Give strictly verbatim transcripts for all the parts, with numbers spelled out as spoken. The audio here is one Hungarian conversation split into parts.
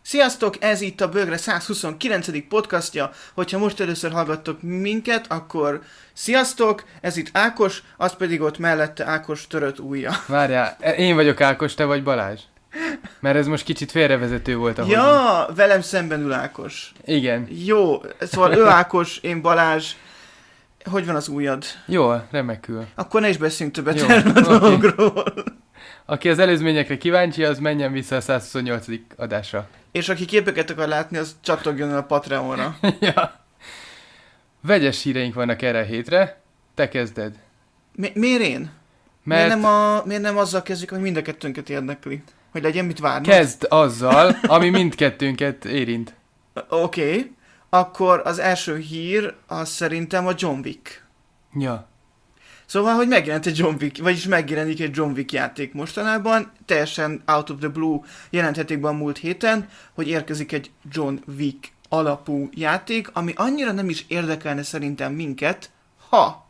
Sziasztok, ez itt a Bögre száz huszonkilencedik podcastja. Hogyha most először hallgattok minket, akkor sziasztok, ez itt Ákos, az pedig ott mellette Ákos törött ujja. Várjál, én vagyok Ákos, te vagy Balázs? Mert ez most kicsit félrevezető volt, ahogy... Ja, velem szemben ül Ákos. Igen. Jó, szóval ő Ákos, én Balázs. Hogy van az ujjad? Jól, remekül. Akkor ne is beszéljünk többet Jó, erről a oké. dologról. Aki az előzményekre kíváncsi, az menjen vissza a száz huszonnyolcadik adásra. És aki képeket akar látni, az csattogjon el a Patreonra. Ja. Vegyes híreink vannak erre a hétre. Te kezded. Mi- miért én? Mert Miért, nem a, miért nem azzal kezdjük, hogy mind a kettőnket érdekli? Hogy legyen mit várnod? kezd azzal, ami mindkettőnket érint. Oké. Okay. Akkor az első hír az szerintem a John Wick. Ja. Szóval, hogy megjelent egy John Wick, vagyis megjelenik egy John Wick játék mostanában, teljesen out of the blue jelenthetik be a múlt héten, hogy érkezik egy John Wick alapú játék, ami annyira nem is érdekelne szerintem minket, ha...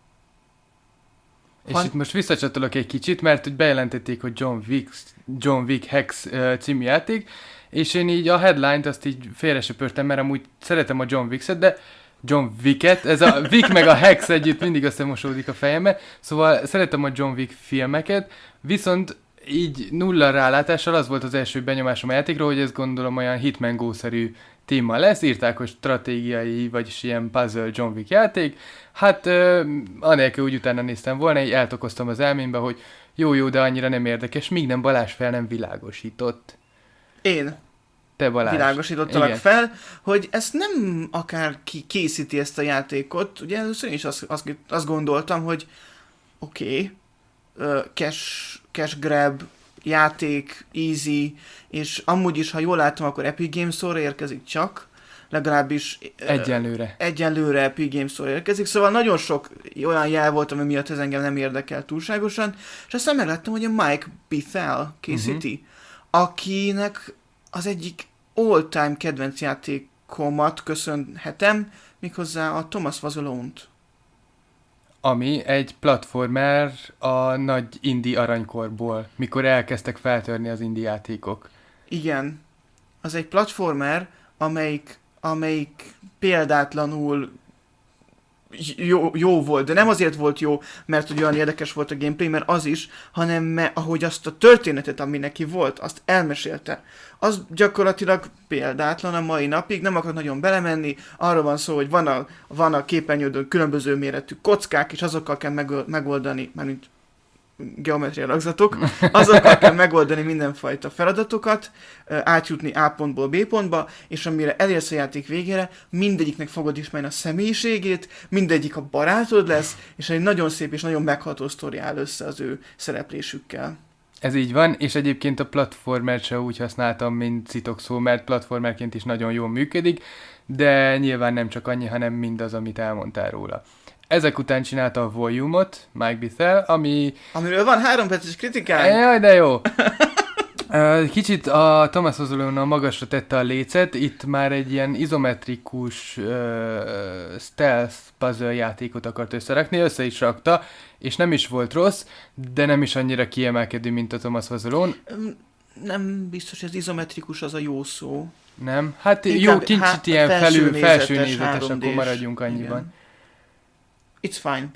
És ha... itt most visszacsatolok egy kicsit, mert hogy bejelentették, hogy John Wick, John Wick Hex uh, című játék, és én így a headline-t azt így félresöpörtem, mert amúgy szeretem a John Wick-et, de John Wicket, ez a Wick meg a Hex együtt mindig összemosódik a fejembe, szóval szeretem a John Wick filmeket, viszont így nulla rálátással az volt az első benyomásom a játékról, hogy ez gondolom olyan Hitman Go-szerű téma lesz, írták, hogy stratégiai, vagyis ilyen puzzle John Wick játék, hát uh, anélkül úgy utána néztem volna, így eltokoztam az elmémbe, hogy jó-jó, de annyira nem érdekes, míg nem Balázs fel nem világosított. Én Te Balázs. világosítottalak Igen. fel, hogy ezt nem akár ki készíti ezt a játékot, ugye először én is azt, azt, azt gondoltam, hogy oké, okay, uh, cash, cash grab, játék, easy, és amúgy is, ha jól látom, akkor Epic Games Store érkezik csak, legalábbis uh, Egyenlőre. egyenlőre Epic Games Store érkezik, szóval nagyon sok olyan jel volt, ami miatt ez engem nem érdekel túlságosan, és aztán megláttam, hogy a Mike Bethel készíti, uh-huh. akinek az egyik all-time kedvenc játékomat köszönhetem, méghozzá a Thomas Was Alone-t. Ami egy platformer a nagy indie aranykorból, mikor elkezdtek feltörni az indie játékok. Igen, az egy platformer, amelyik, amelyik példátlanul jó, jó volt, de nem azért volt jó, mert hogy olyan érdekes volt a gameplay, mert az is, hanem mert ahogy azt a történetet, ami neki volt, azt elmesélte. Az gyakorlatilag példátlan a mai napig, nem akarok nagyon belemenni, arról van szó, hogy van a, van a képernyődön különböző méretű kockák, és azokkal kell megoldani, mármint geometria ragzatok, azokkal kell megoldani mindenfajta feladatokat, átjutni A pontból B pontba, és amire elérsz a játék végére, mindegyiknek fogod ismerni a személyiségét, mindegyik a barátod lesz, és egy nagyon szép és nagyon megható sztori áll össze az ő szereplésükkel. Ez így van, és egyébként a platformert se úgy használtam, mint citokszó, mert platformerként is nagyon jól működik, de nyilván nem csak annyi, hanem mindaz, amit elmondtál róla. Ezek után csinálta a Volume-ot, Mike Bethel, ami... Amiről van három perces kritikánk. Jaj, de jó! Kicsit a Thomas Was Alone-nal magasra tette a lécet, itt már egy ilyen izometrikus uh, stealth puzzle játékot akart összerakni, össze is rakta, és nem is volt rossz, de nem is annyira kiemelkedő, mint a Thomas Was Alone. Nem biztos, hogy az izometrikus az a jó szó. Nem? Hát Inkább jó, kicsit há- ilyen felül, felső nézetes, három akkor dés. maradjunk annyiban. Igen. It's fine.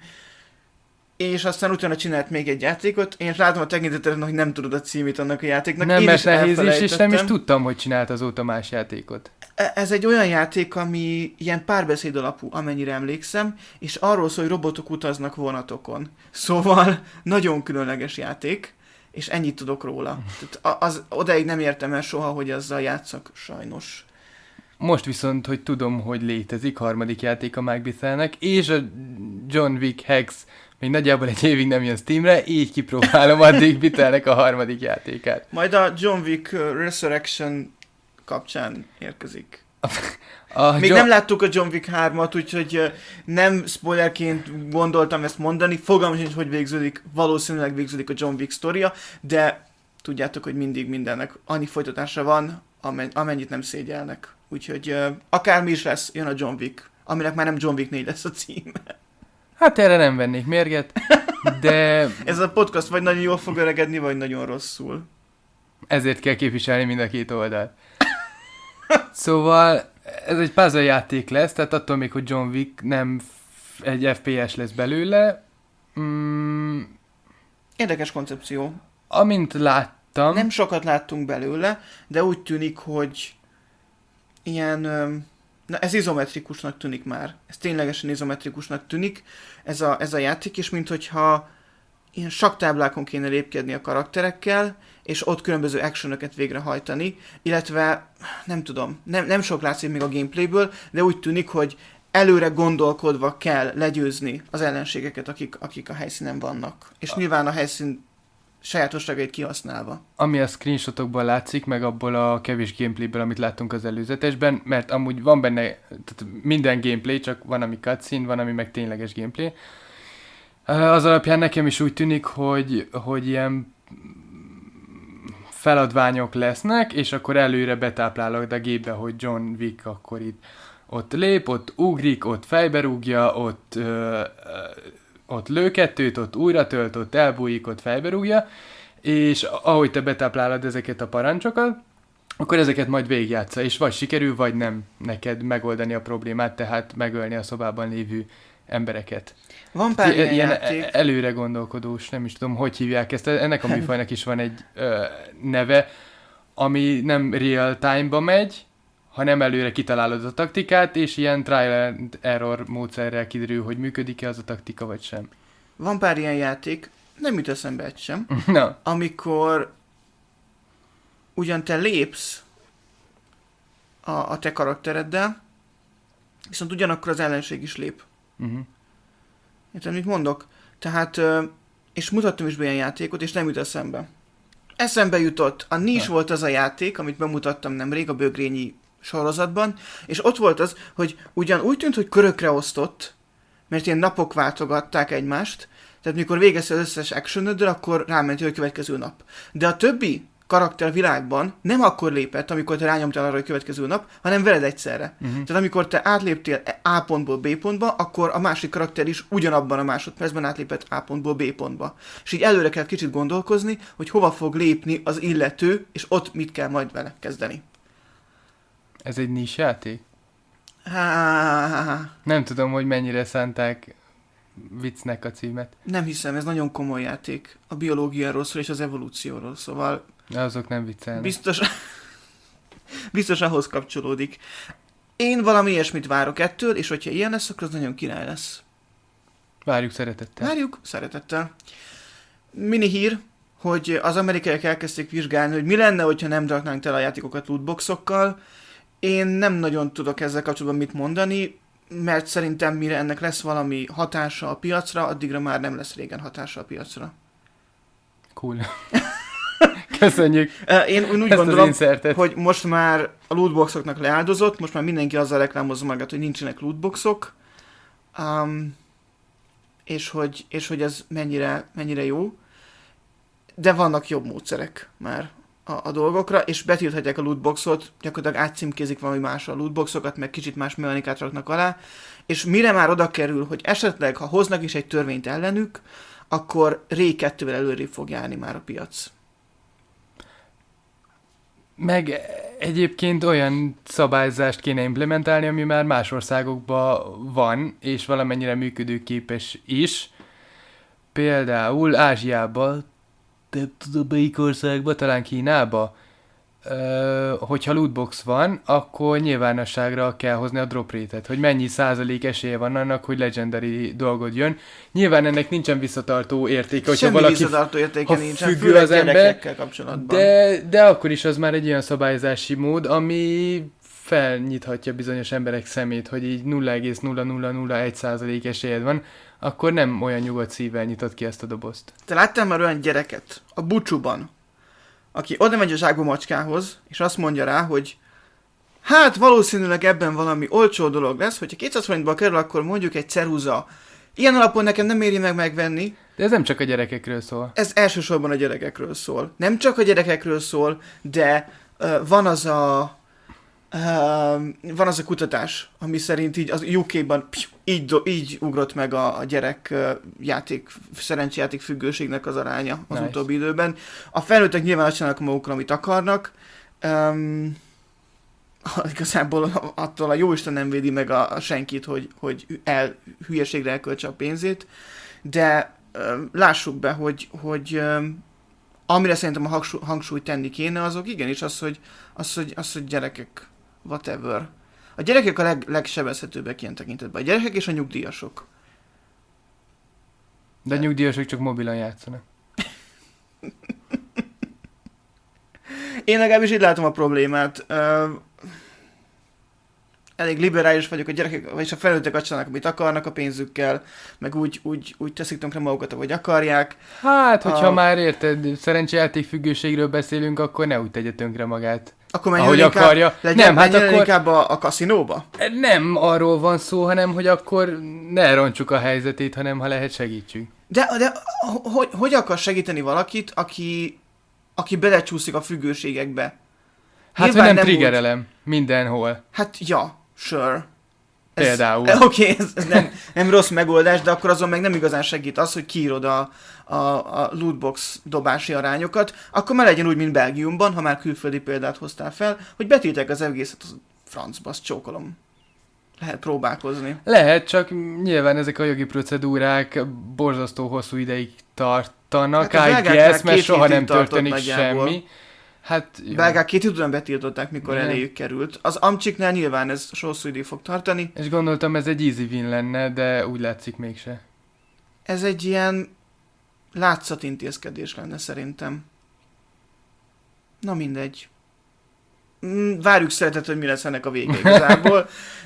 És aztán utána csinált még egy játékot. Én látom a tekintetedben, hogy nem tudod a címét annak a játéknak. Nem, Én mert is nehéz is, és nem is elfelejtettem. tudtam, hogy csinált azóta más játékot. Ez egy olyan játék, ami ilyen párbeszéd alapú, amennyire emlékszem, és arról szól, hogy robotok utaznak vonatokon. Szóval nagyon különleges játék, és ennyit tudok róla. Tehát az, odáig nem értem el soha, hogy azzal játszak, sajnos. Most viszont, hogy tudom, hogy létezik harmadik játék a Mike Bethelnek, és a John Wick Hex még nagyjából egy évig nem jön Steamre, így kipróbálom addig Bethelnek a harmadik játékát. Majd a John Wick Resurrection kapcsán érkezik. A Még John... nem láttuk a John Wick hármat, úgyhogy nem spoilerként gondoltam ezt mondani. Fogalmam sincs, hogy végződik, valószínűleg végződik a John Wick sztoria, de tudjátok, hogy mindig mindennek annyi folytatása van, amennyit nem szégyelnek. Úgyhogy uh, akármi is lesz, jön a John Wick, aminek már nem John Wick négy lesz a címe. Hát erre nem vennék mérget, de... Ez a podcast vagy nagyon jól fog öregedni, vagy nagyon rosszul. Ezért kell képviselni mind a két oldalt. Szóval ez egy puzzle játék lesz, tehát attól még, hogy John Wick nem f- egy ef pé es lesz belőle. Mm, Érdekes koncepció. amint láttam... Nem sokat láttunk belőle, de úgy tűnik, hogy ilyen... öm, Na, ez izometrikusnak tűnik már. Ez ténylegesen izometrikusnak tűnik, ez a, ez a játék, és minthogyha ilyen saktáblákon kéne lépkedni a karakterekkel, és ott különböző actionöket végrehajtani, illetve nem tudom, nem, nem sok látszik még a gameplayből, de úgy tűnik, hogy előre gondolkodva kell legyőzni az ellenségeket, akik, akik a helyszínen vannak. És a... nyilván a helyszín sajátosságait kihasználva. Ami a screenshotokból látszik, meg abból a kevés gameplayből, amit láttunk az előzetesben, mert amúgy van benne, tehát minden gameplay, csak van, ami cutscene, van, ami meg tényleges gameplay. Az alapján nekem is úgy tűnik, hogy, hogy ilyen feladványok lesznek, és akkor előre betáplálod a gépbe, hogy John Wick akkor itt ott lép, ott ugrik, ott fejberúgja, ott, ö, ö, ott lő kettőt, ott újra tölt, ott elbújik, ott fejberúgja, és ahogy te betáplálod ezeket a parancsokat, akkor ezeket majd végigjátsza, és vagy sikerül, vagy nem neked megoldani a problémát, tehát megölni a szobában lévő embereket. Van pár ilyen, ilyen játék. előre gondolkodós, nem is tudom, hogy hívják ezt. Ennek a műfajnak is van egy ö, neve, ami nem real time-ba megy, hanem előre kitalálod a taktikát, és ilyen trial and error módszerrel kiderül, hogy működik-e az a taktika, vagy sem. Van pár ilyen játék, nem jut eszembe egy sem, Na. amikor ugyan te lépsz a, a te karaktereddel, viszont ugyanakkor az ellenség is lép. Uh-huh. Érted, mit mondok? Tehát, ö, és mutattam is be ilyen játékot, és nem jut eszembe. Eszembe jutott, a Niche Ha. volt az a játék, amit bemutattam nemrég a Bögrényi sorozatban, és ott volt az, hogy ugyan úgy tűnt, hogy körökre osztott, mert ilyen napok váltogatták egymást, tehát mikor végezte az összes actionöddel, akkor rámentél a következő nap. De a többi karakter világban nem akkor lépett, amikor te rányomtál arra a következő nap, hanem veled egyszerre. Uh-huh. Tehát amikor te átléptél A pontból B pontba, akkor a másik karakter is ugyanabban a másodpercben átlépett A pontból B pontba. És így előre kell kicsit gondolkozni, hogy hova fog lépni az illető, és ott mit kell majd vele kezdeni. Ez egy niche játék? Há, Nem tudom, hogy mennyire szánták viccnek a címet. nem hiszem, ez nagyon komoly játék. A biológiáról szól és az evolúcióról, szóval De azok nem viccelnek. biztos, biztos ahhoz kapcsolódik. Én valami ilyesmit várok ettől, és hogyha ilyen lesz, akkor az nagyon király lesz. Várjuk szeretettel. Várjuk, szeretettel. Mini hír, hogy az amerikaiak elkezdték vizsgálni, hogy mi lenne, hogyha nem raknánk tele a játékokat lootboxokkal. Én nem nagyon tudok ezzel kapcsolatban mit mondani, mert szerintem mire ennek lesz valami hatása a piacra, addigra már nem lesz régen hatása a piacra. Cool. Köszönjük. Ö, Én úgy Ezt gondolom, az insertet. hogy most már a lootboxoknak leáldozott, most már mindenki azzal reklámozza magát, hogy nincsenek lootboxok, um, és, hogy, és hogy ez mennyire, mennyire jó. De vannak jobb módszerek már a, a dolgokra, és betilthatják a lootboxot, gyakorlatilag átcímkézik valami másra a lootboxokat, meg kicsit más mechanikát raknak alá, és mire már oda kerül, hogy esetleg, ha hoznak is egy törvényt ellenük, akkor ré kettővel előrébb fog járni már a piac. Meg egyébként olyan szabályzást kéne implementálni, ami már más országokban van, és valamennyire működőképes is. Például Ázsiában, nem tudom melyik országban, talán Kínába, ö, hogyha lootbox van, akkor nyilvánosságra kell hozni a drop rate-et, hogy mennyi százalék esélye van annak, hogy legendary dolgod jön. Nyilván ennek nincsen visszatartó értéke, hogyha Semmi valaki visszatartó értéke ha nincsen, függő főleg az ember, gyerekekkel kapcsolatban. De, de akkor is az már egy olyan szabályozási mód, ami felnyithatja bizonyos emberek szemét, hogy így nulla egész nulla nulla nulla egy százalék esélyed van, akkor nem olyan nyugodt szívvel nyitott ki ezt a dobozt. Te láttál már olyan gyereket a búcsúban, aki oda megy a zsákba macskához, és azt mondja rá, hogy hát valószínűleg ebben valami olcsó dolog lesz, hogyha kétszáz forintba kerül, akkor mondjuk egy ceruza. Ilyen alapon nekem nem éri meg megvenni. De ez nem csak a gyerekekről szól. Ez elsősorban a gyerekekről szól. Nem csak a gyerekekről szól, de uh, van az a uh, van az a kutatás, ami szerint így az U K-ban pfiu, így, do, így ugrott meg a, a gyerek uh, játék, szerencsejáték függőségnek az aránya az Nice. utóbbi időben. A felnőttek nyilván azt csinálnak magukra, amit akarnak. Um, igazából attól a jóisten nem védi meg a, a senkit, hogy, hogy el, hülyeségre elköltse a pénzét, de ö, lássuk be, hogy, hogy ö, amire szerintem a hangsúly, hangsúlyt tenni kéne, azok igenis az, hogy, az, hogy, az, hogy gyerekek, whatever. A gyerekek a leg, legsebezhetőbbek ilyen tekintetben. A gyerekek és a nyugdíjasok. De a nyugdíjasok csak mobilon játszanak. Én legalábbis így látom a problémát. Uh, elég liberális vagyok, a gyerekek, vagyis a felnőttek azt csinálnak, amit akarnak a pénzükkel, meg úgy, úgy, úgy teszik tönkre magukat, ahogy akarják. Hát, hogyha a... már érted, szerencsejáték függőségről beszélünk, akkor ne úgy tegye tönkre magát. Akkor menjön inkább, akarja. Legyen, nem, hát akkor... inkább a, a kaszinóba? Nem arról van szó, hanem hogy akkor ne rontsuk a helyzetét, hanem ha lehet segítsünk. De, de hogy, hogy akar segíteni valakit, aki, aki belecsúszik a függőségekbe? Hát, Nyilván hogy nem, nem triggerelem úgy... mindenhol. Hát, ja, sure. Például. Oké, okay, ez, ez nem, nem rossz megoldás, de akkor azon meg nem igazán segít az, hogy kiírod a, a, a lootbox dobási arányokat, akkor már legyen úgy, mint Belgiumban, ha már külföldi példát hoztál fel, hogy betiltják az egészet, az francba, azt csókolom. Lehet próbálkozni. Lehet, csak nyilván ezek a jogi procedúrák borzasztó hosszú ideig tartanak, hát I guess, mert soha nem történik semmi. Hát, belgák két időben betiltották, mikor igen. eléjük került. Az amcsiknál nyilván ez hosszú ideig fog tartani. És gondoltam, ez egy easy win lenne, de úgy látszik mégse. Ez egy ilyen látszatintézkedés lenne szerintem. Na mindegy. Várjuk szeretet, hogy mi lesz ennek a vége igazából.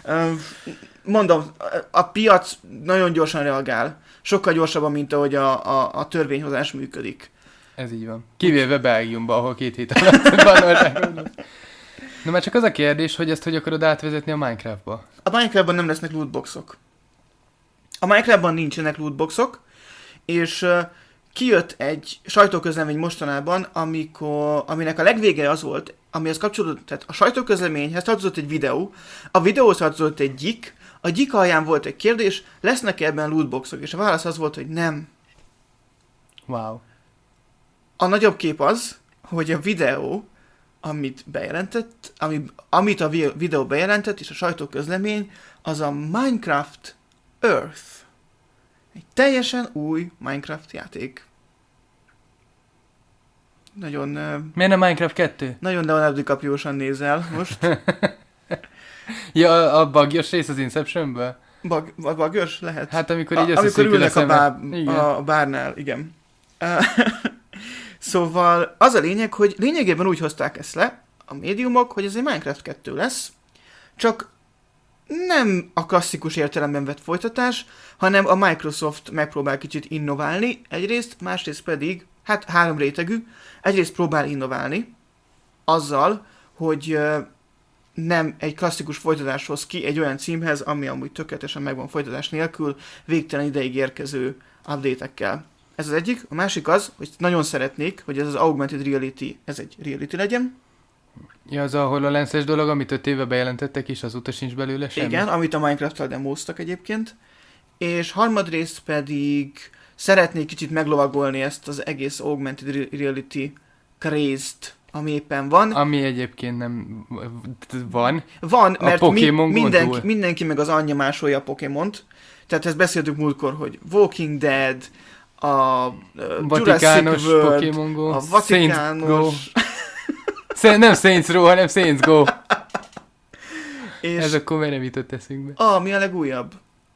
Mondom, a piac nagyon gyorsan reagál. Sokkal gyorsabban, mint ahogy a, a, a törvényhozás működik. Ez így van. Kivéve Belgiumba, ahol két hét alatt banolták. Na már csak az a kérdés, hogy ezt hogy akarod átvezetni a Minecraftba? A Minecraftban nem lesznek lootboxok. A Minecraftban nincsenek lootboxok, és uh, kijött egy sajtóközlemény mostanában, amikor, aminek a legvége az volt, amihez kapcsolódott, tehát a sajtóközleményhez tartozott egy videó, a videóhoz tartozott egy gyik, a gyik alján volt egy kérdés, lesznek ebben lootboxok, és a válasz az volt, hogy nem. Wow. A nagyobb kép az, hogy a videó, amit bejelentett, ami, amit a videó bejelentett, és a sajtóközlemény, az a Minecraft Earth. Egy teljesen új Minecraft játék. Nagyon... Miért nem Minecraft kettő? Nagyon Leonardo DiCaprio-san nézel most. Ja, a bugyos rész az Inceptionből? Bug, bugyos lehet. Hát amikor így a, Amikor ülnek a, bá, igen. a bárnál, igen. Szóval az a lényeg, hogy lényegében úgy hozták ezt le, a médiumok, hogy ez egy Minecraft kettő lesz, csak nem a klasszikus értelemben vett folytatás, hanem a Microsoft megpróbál kicsit innoválni, egyrészt, másrészt pedig, hát három rétegű, egyrészt próbál innoválni, azzal, hogy nem egy klasszikus folytatáshoz ki egy olyan címhez, ami amúgy tökéletesen megvan folytatás nélkül, végtelen ideig érkező update-ekkel. Ez az egyik. A másik az, hogy nagyon szeretnék, hogy ez az augmented reality, ez egy reality legyen. Ja, az a HoloLens-es dolog, amit öt éve bejelentettek, és azóta sincs belőle semmi. Igen, amit a Minecraft-tal demóztak egyébként. És harmadrészt pedig szeretnék kicsit meglovagolni ezt az egész augmented reality craze-t, ami éppen van. Ami egyébként nem van. Van, mert mi, mindenki, túl. mindenki meg az anyja másolja a Pokémont. Tehát ezt beszéltük múltkor, hogy Walking Dead, a uh, Vatikános Jurassic World, Pokémon Go, a Vatikános... Saints nem Saints Row, hanem Saints Go. És ez akkor már nem jutott eszünkbe. Ah, mi a legújabb?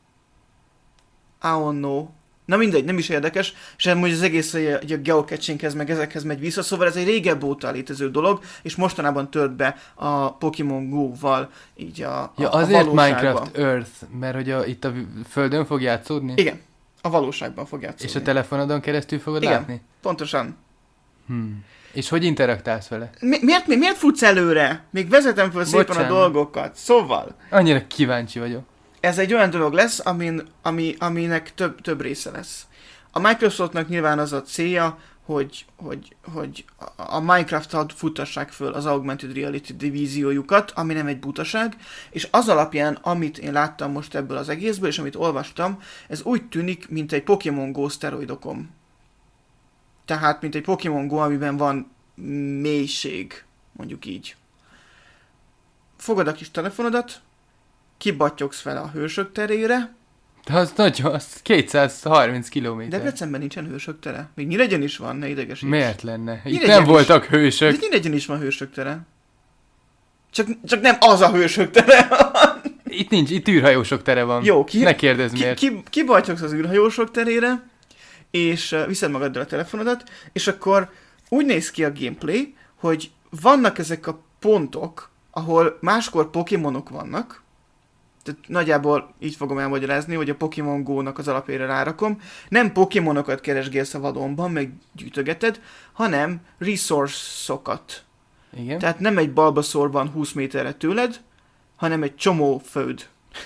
I don't know. Na mindegy, nem is érdekes, és amúgy az egész a, a geocachinghez, meg ezekhez megy vissza, szóval ez egy régebb óta létező dolog, és mostanában tört be a Pokémon Go-val így a, a, ja, azért a Minecraft Earth, mert hogy a, itt a Földön fog játszódni? Igen, a valóságban fog játszódni. És a telefonodon keresztül fogod igen, látni? Pontosan. Hmm. És hogy interaktálsz vele? Mi, miért, mi, miért futsz előre? Még vezetem fel szépen Bocsánat. a dolgokat. Szóval. Annyira kíváncsi vagyok. Ez egy olyan dolog lesz, amin, ami, aminek több, több része lesz. A Microsoftnak nyilván az a célja, hogy, hogy, hogy a Minecraft-tal futtassák föl az Augmented Reality divíziójukat, ami nem egy butaság, és az alapján, amit én láttam most ebből az egészből, és amit olvastam, ez úgy tűnik, mint egy Pokémon Go szteroidokon. Tehát, mint egy Pokémon Go, amiben van mélység, mondjuk így. fogod a kis telefonodat, kibattyogsz fel a hősök terére. De az nagyon, az kétszázharminc kilométer. Debrecenben nincsen hősök tere. Még Nyíregyön is van, ne idegesíts. Miért lenne? Itt Nyíregyön nem is. voltak hősök. De Nyíregyön is van hősök tere. Csak, csak nem az a hősök tere. Itt nincs, itt űrhajósok tere van. Jó, ki, ne kérdezz ki, miért. ki, kibattyogsz az űrhajósok terére, és uh, viszed magaddal a telefonodat, és akkor úgy néz ki a gameplay, hogy vannak ezek a pontok, ahol máskor Pokémonok vannak, tehát nagyjából így fogom elmagyarázni, hogy a Pokémon Go-nak az alapjára rárakom. Nem Pokémonokat keresgélsz a vadonban, meg gyűjtögeted, hanem resource-okat. Igen. Tehát nem egy Bulbasaur van húsz méterre tőled, hanem egy csomó föld.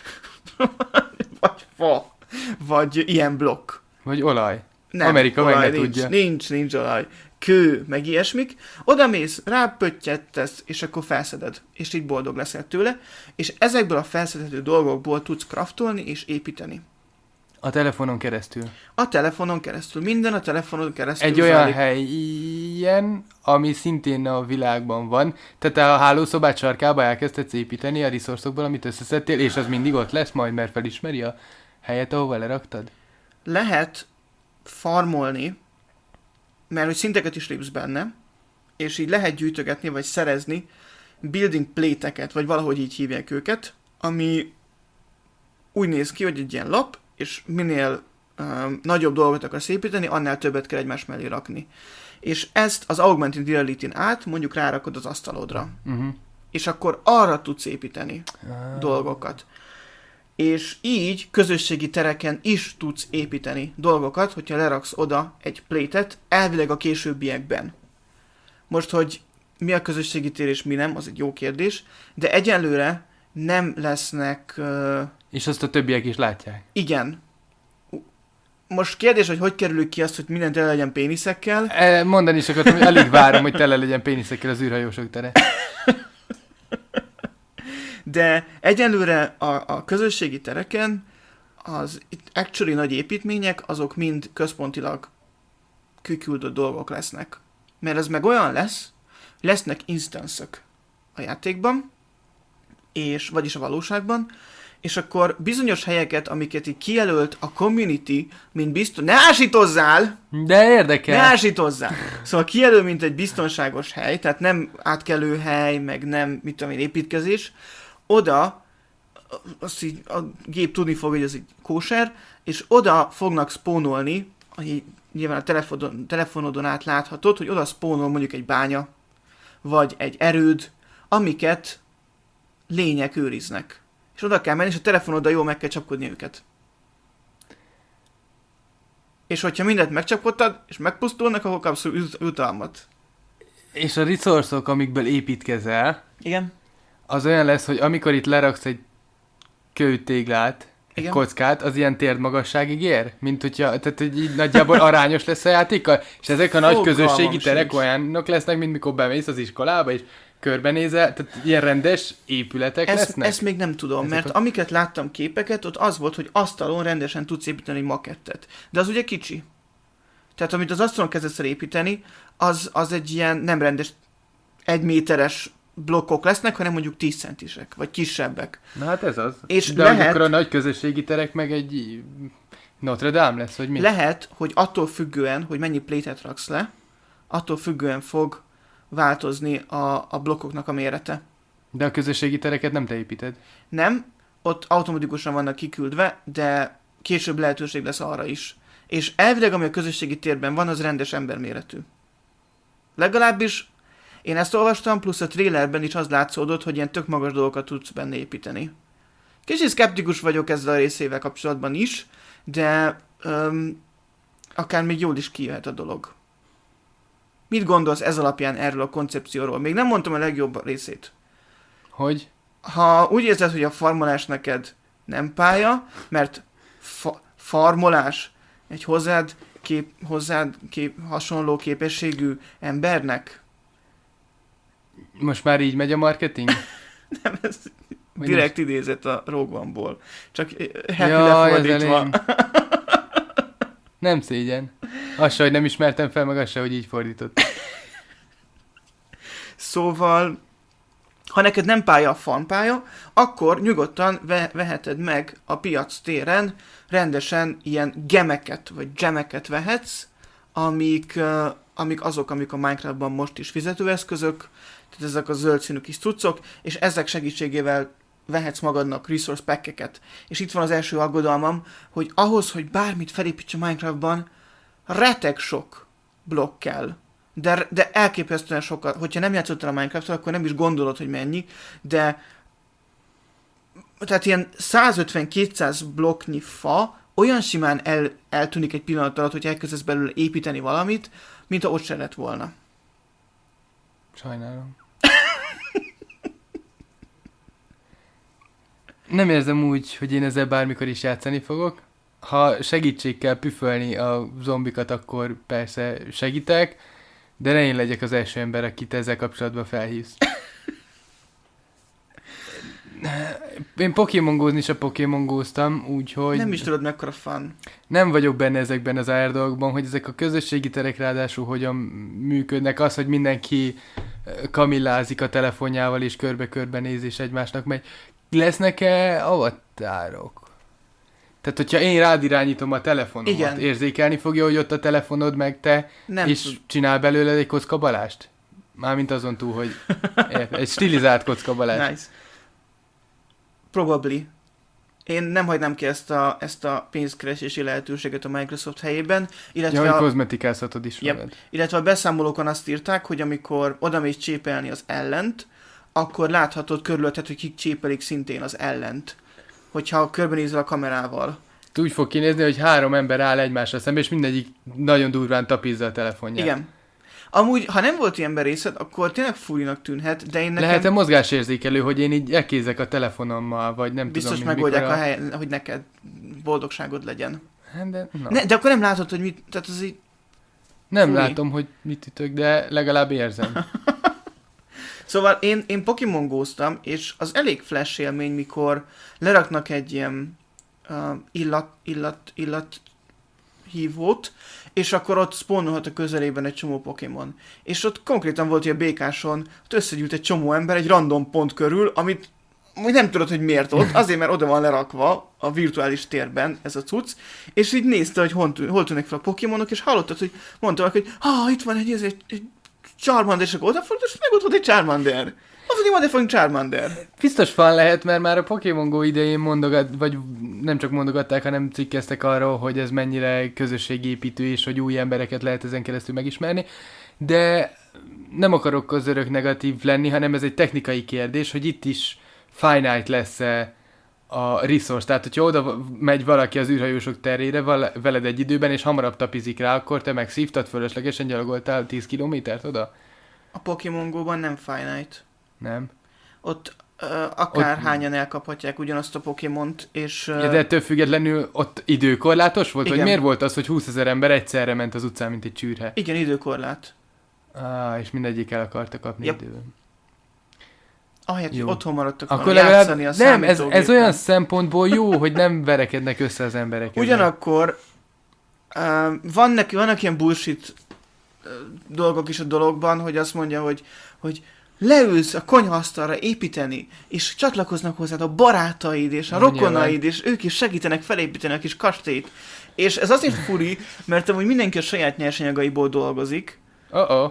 Vagy fa. Vagy ilyen blokk. Vagy olaj. Nem, Amerika olaj, meg ne nincs, tudja. Nincs, nincs olaj. Kő, meg ilyesmik. Oda mész, rápöttyettesz, és akkor felszeded. És így boldog leszel tőle. És ezekből a felszedhető dolgokból tudsz craftolni és építeni. A telefonon keresztül. A telefonon keresztül. Minden a telefonon keresztül Egy olyan zajlik. helyen, ami szintén a világban van. Tehát te a hálószobát sarkába elkezdhetsz építeni a resource-okból, amit összeszedtél, és az mindig ott lesz majd, mert felismeri a helyet, ahova leraktad. Lehet farmolni, mert hogy szinteket is lépsz benne, és így lehet gyűjtögetni, vagy szerezni building plate-eket, vagy valahogy így hívják őket, ami úgy néz ki, hogy egy ilyen lap, és minél um, nagyobb dolgot akarsz építeni, annál többet kell egymás mellé rakni. És ezt az Augmented Reality-n át mondjuk rárakod az asztalodra. Uh-huh. És akkor arra tudsz építeni Ah. dolgokat. És így közösségi tereken is tudsz építeni dolgokat, hogyha leraksz oda egy plate-et, elvileg a későbbiekben. Most, hogy mi a közösségi tér és mi nem, az egy jó kérdés, de egyelőre nem lesznek... Uh, És azt a többiek is látják. igen. Most kérdés, hogy hogy kerülük ki azt, hogy minden tele legyen péniszekkel. E, mondani is akartam, hogy alig várom, hogy tele legyen péniszekkel az űrhajósok tere. De egyelőre a, a közösségi tereken az actually nagy építmények, azok mind központilag kiküldött dolgok lesznek. Mert ez meg olyan lesz, lesznek instance-ök a játékban, és, vagyis a valóságban, és akkor bizonyos helyeket, amiket így kijelölt a community, mint biztos... Ne ásítozzál! De érdekel. Ne ásítozzál! Szóval kijelöl, mint egy biztonságos hely, tehát nem átkelő hely, meg nem, mit tudom én, építkezés, oda, azt így a gép tudni fog, hogy ez így kóser, és oda fognak spónolni, ahogy nyilván a telefonodon, telefonodon át láthatod, hogy oda spónol mondjuk egy bánya, vagy egy erőd, amiket lények őriznek. És oda kell menni, és a telefonoddal jól meg kell csapkodni őket. És hogyha mindent megcsapkodtad, és megpusztulnak, akkor kapsz jutalmat. És a resource-ok, amikből építkezel, Igen? az olyan lesz, hogy amikor itt leraksz egy kőtéglát, egy Igen. kockát, az ilyen térdmagasságig ér? Mint hogyha, tehát hogy így nagyjából arányos lesz a játékkal? És ezek a nagy Fogalmam közösségi terek sincs. olyanok lesznek, mint mikor bemész az iskolába, és körbenézel, tehát ilyen rendes épületek Ezt, lesznek? ezt még nem tudom, Ezek mert a- amiket láttam képeket, ott az volt, hogy asztalon rendesen tudsz építeni egy makettet. De az ugye kicsi. Tehát amit az asztalon kezdesz el építeni, az, az egy ilyen nem rendes egy méteres blokkok lesznek, hanem mondjuk tíz centisek, vagy kisebbek. Na hát ez az. És De lehet- hogy akkor a nagy közösségi terek meg egy Notre Dame lesz, vagy mi? Lehet, hogy attól függően, hogy mennyi plétet raksz le, attól függően fog változni a, a blokkoknak a mérete. De a közösségi tereket nem te építed. Nem, ott automatikusan vannak kiküldve, de később lehetőség lesz arra is. És elvileg, ami a közösségi térben van, az rendes emberméretű. Legalábbis én ezt olvastam, plusz a trailerben is az látszódott, hogy ilyen tök magas dolgokat tudsz benne építeni. Kicsit szkeptikus vagyok ezzel a részével kapcsolatban is, de öm, akár még jól is kijöhet a dolog. Mit gondolsz ez alapján erről a koncepcióról? Még nem mondtam a legjobb részét. Hogy? Ha úgy érzed, hogy a farmolás neked nem pálya, mert fa- farmolás egy hozzád, kép, hozzád kép, hasonló képességű embernek, Most már így megy a marketing? nem, ez Vagy direkt idézett a Rogue One-ból. Csak happy Jaj, ez lefordítva. elég. Nem szégyen. Az se, hogy nem ismertem fel, meg az se, hogy így fordított. Szóval, Ha neked nem pálya a fanpálya, akkor nyugodtan ve- veheted meg a piac téren, rendesen ilyen gemeket, vagy gemeket vehetsz, amik, uh, amik azok, amik a Minecraftban most is fizetőeszközök, tehát ezek a zöld színű kis cuccok, és ezek segítségével vehetsz magadnak resource packeket. És itt van az első aggodalmam, hogy ahhoz, hogy bármit felépíts a Minecraftban, reteg sok blokk kell. De, de elképesztően sokat. Hogyha nem játszottál a Minecraft-tal, akkor nem is gondolod, hogy mennyi, de tehát ilyen százötven-kétszáz blokknyi fa olyan simán el, eltűnik egy pillanat alatt, hogy elkezdesz belőle építeni valamit, mint ha ott se lett volna. Sajnálom. Nem érzem úgy, hogy én ezzel bármikor is játszani fogok. Ha segítség kell püfölni a zombikat, akkor persze segítek, de ne én legyek az első ember, akit ezzel kapcsolatban felhívsz. Én Pokémon-gózni se Pokémon-góztam, úgyhogy... Nem is tudod, mekkora fun. Nem vagyok benne ezekben az á er dolgokban, hogy ezek a közösségi terek ráadásul hogyan működnek. Az, hogy mindenki kamillázik a telefonjával és körbe-körbe néz és egymásnak megy. Lesznek-e avatárok? Tehát, hogyha én rád irányítom a telefonomat, igen. Érzékelni fogja, hogy ott a telefonod meg te, nem és tud... csinál belőle egy kockabalást? Mármint azon túl, hogy egy stilizált kockabalást. Nice. Probably. Én nem hagynám ki ezt a, ezt a pénzkeresési lehetőséget a Microsoft helyében, illetve, ja, a, kozmetikázhatod is yep, magad. illetve a beszámolókon azt írták, hogy amikor oda mész csépelni az ellent, akkor láthatod körülötted, hogy kik csépelik szintén az ellent. Hogyha körbenézel a kamerával. Úgy fog kinézni, hogy három ember áll egymásra szembe, és mindegyik nagyon durván tapizza a telefonját. Igen. Amúgy, ha nem volt ilyen berészed, akkor tényleg furinak tűnhet, de én nekem... Lehet-e mozgásérzékelő, hogy én így ekézek a telefonommal, vagy nem biztos tudom... Biztos megoldják a... a helyen, hogy neked boldogságod legyen. De, no. ne, de akkor nem látod, hogy mit... Tehát az így... Nem furi. látom, hogy mit ütök, de legalább érzem. Szóval én, én Pokémon góztam, és az elég flash élmény, mikor leraknak egy ilyen uh, illat, illat, illat hívót, és akkor ott spawnolhat a közelében egy csomó Pokémon. És ott konkrétan volt, hogy a békáson ott összegyűlt egy csomó ember egy random pont körül, amit majd nem tudod, hogy miért ott, azért, mert oda van lerakva a virtuális térben ez a cucc, és így nézte, hogy hol, hol tűnnek fel a Pokémonok, és hallottad, hogy mondta valaki, hogy ha itt van egy, ez egy, egy Charmander, és akkor odafordult, és meg ott volt egy Charmander. Az, hogy motherfucking Charmander. Biztos fan lehet, mert már a Pokémon Go idején mondogat, vagy nem csak mondogatták, hanem cikkeztek arról, hogy ez mennyire közösségépítő, és hogy új embereket lehet ezen keresztül megismerni. De nem akarok az örök negatív lenni, hanem ez egy technikai kérdés, hogy itt is finite lesz-e a resource. Tehát, hogyha oda megy valaki az űrhajósok terére veled egy időben, és hamarabb tapizik rá, akkor te megszívtad, fölöslegesen gyalogoltál tíz kilométert oda? A Pokémon Go-ban nem finite. Nem. Ott uh, akárhányan ott... elkaphatják ugyanazt a Pokémont, és... Uh... Ja, de ettől függetlenül ott időkorlátos volt? Igen. Vagy miért volt az, hogy húszezer ember egyszerre ment az utcán, mint egy csűrhe? Igen, időkorlát. Ah, és mindegyik el akarta kapni yep. időben. Ahelyett, hogy otthon maradtak akkor volna legalább... játszani a Nem, ez, ez olyan számítógépen. szempontból jó, hogy nem verekednek össze az emberek. Ugyanakkor uh, van neki, vannak ilyen bullshit uh, dolgok is a dologban, hogy azt mondja, hogy, hogy leülsz a konyhaasztalra építeni, és csatlakoznak hozzád a barátaid, és a Na, rokonaid, nyilván. és ők is segítenek felépíteni a kis kastélyt. És ez azért furi, mert amúgy mindenki a saját nyersanyagaiból dolgozik. Oh-oh.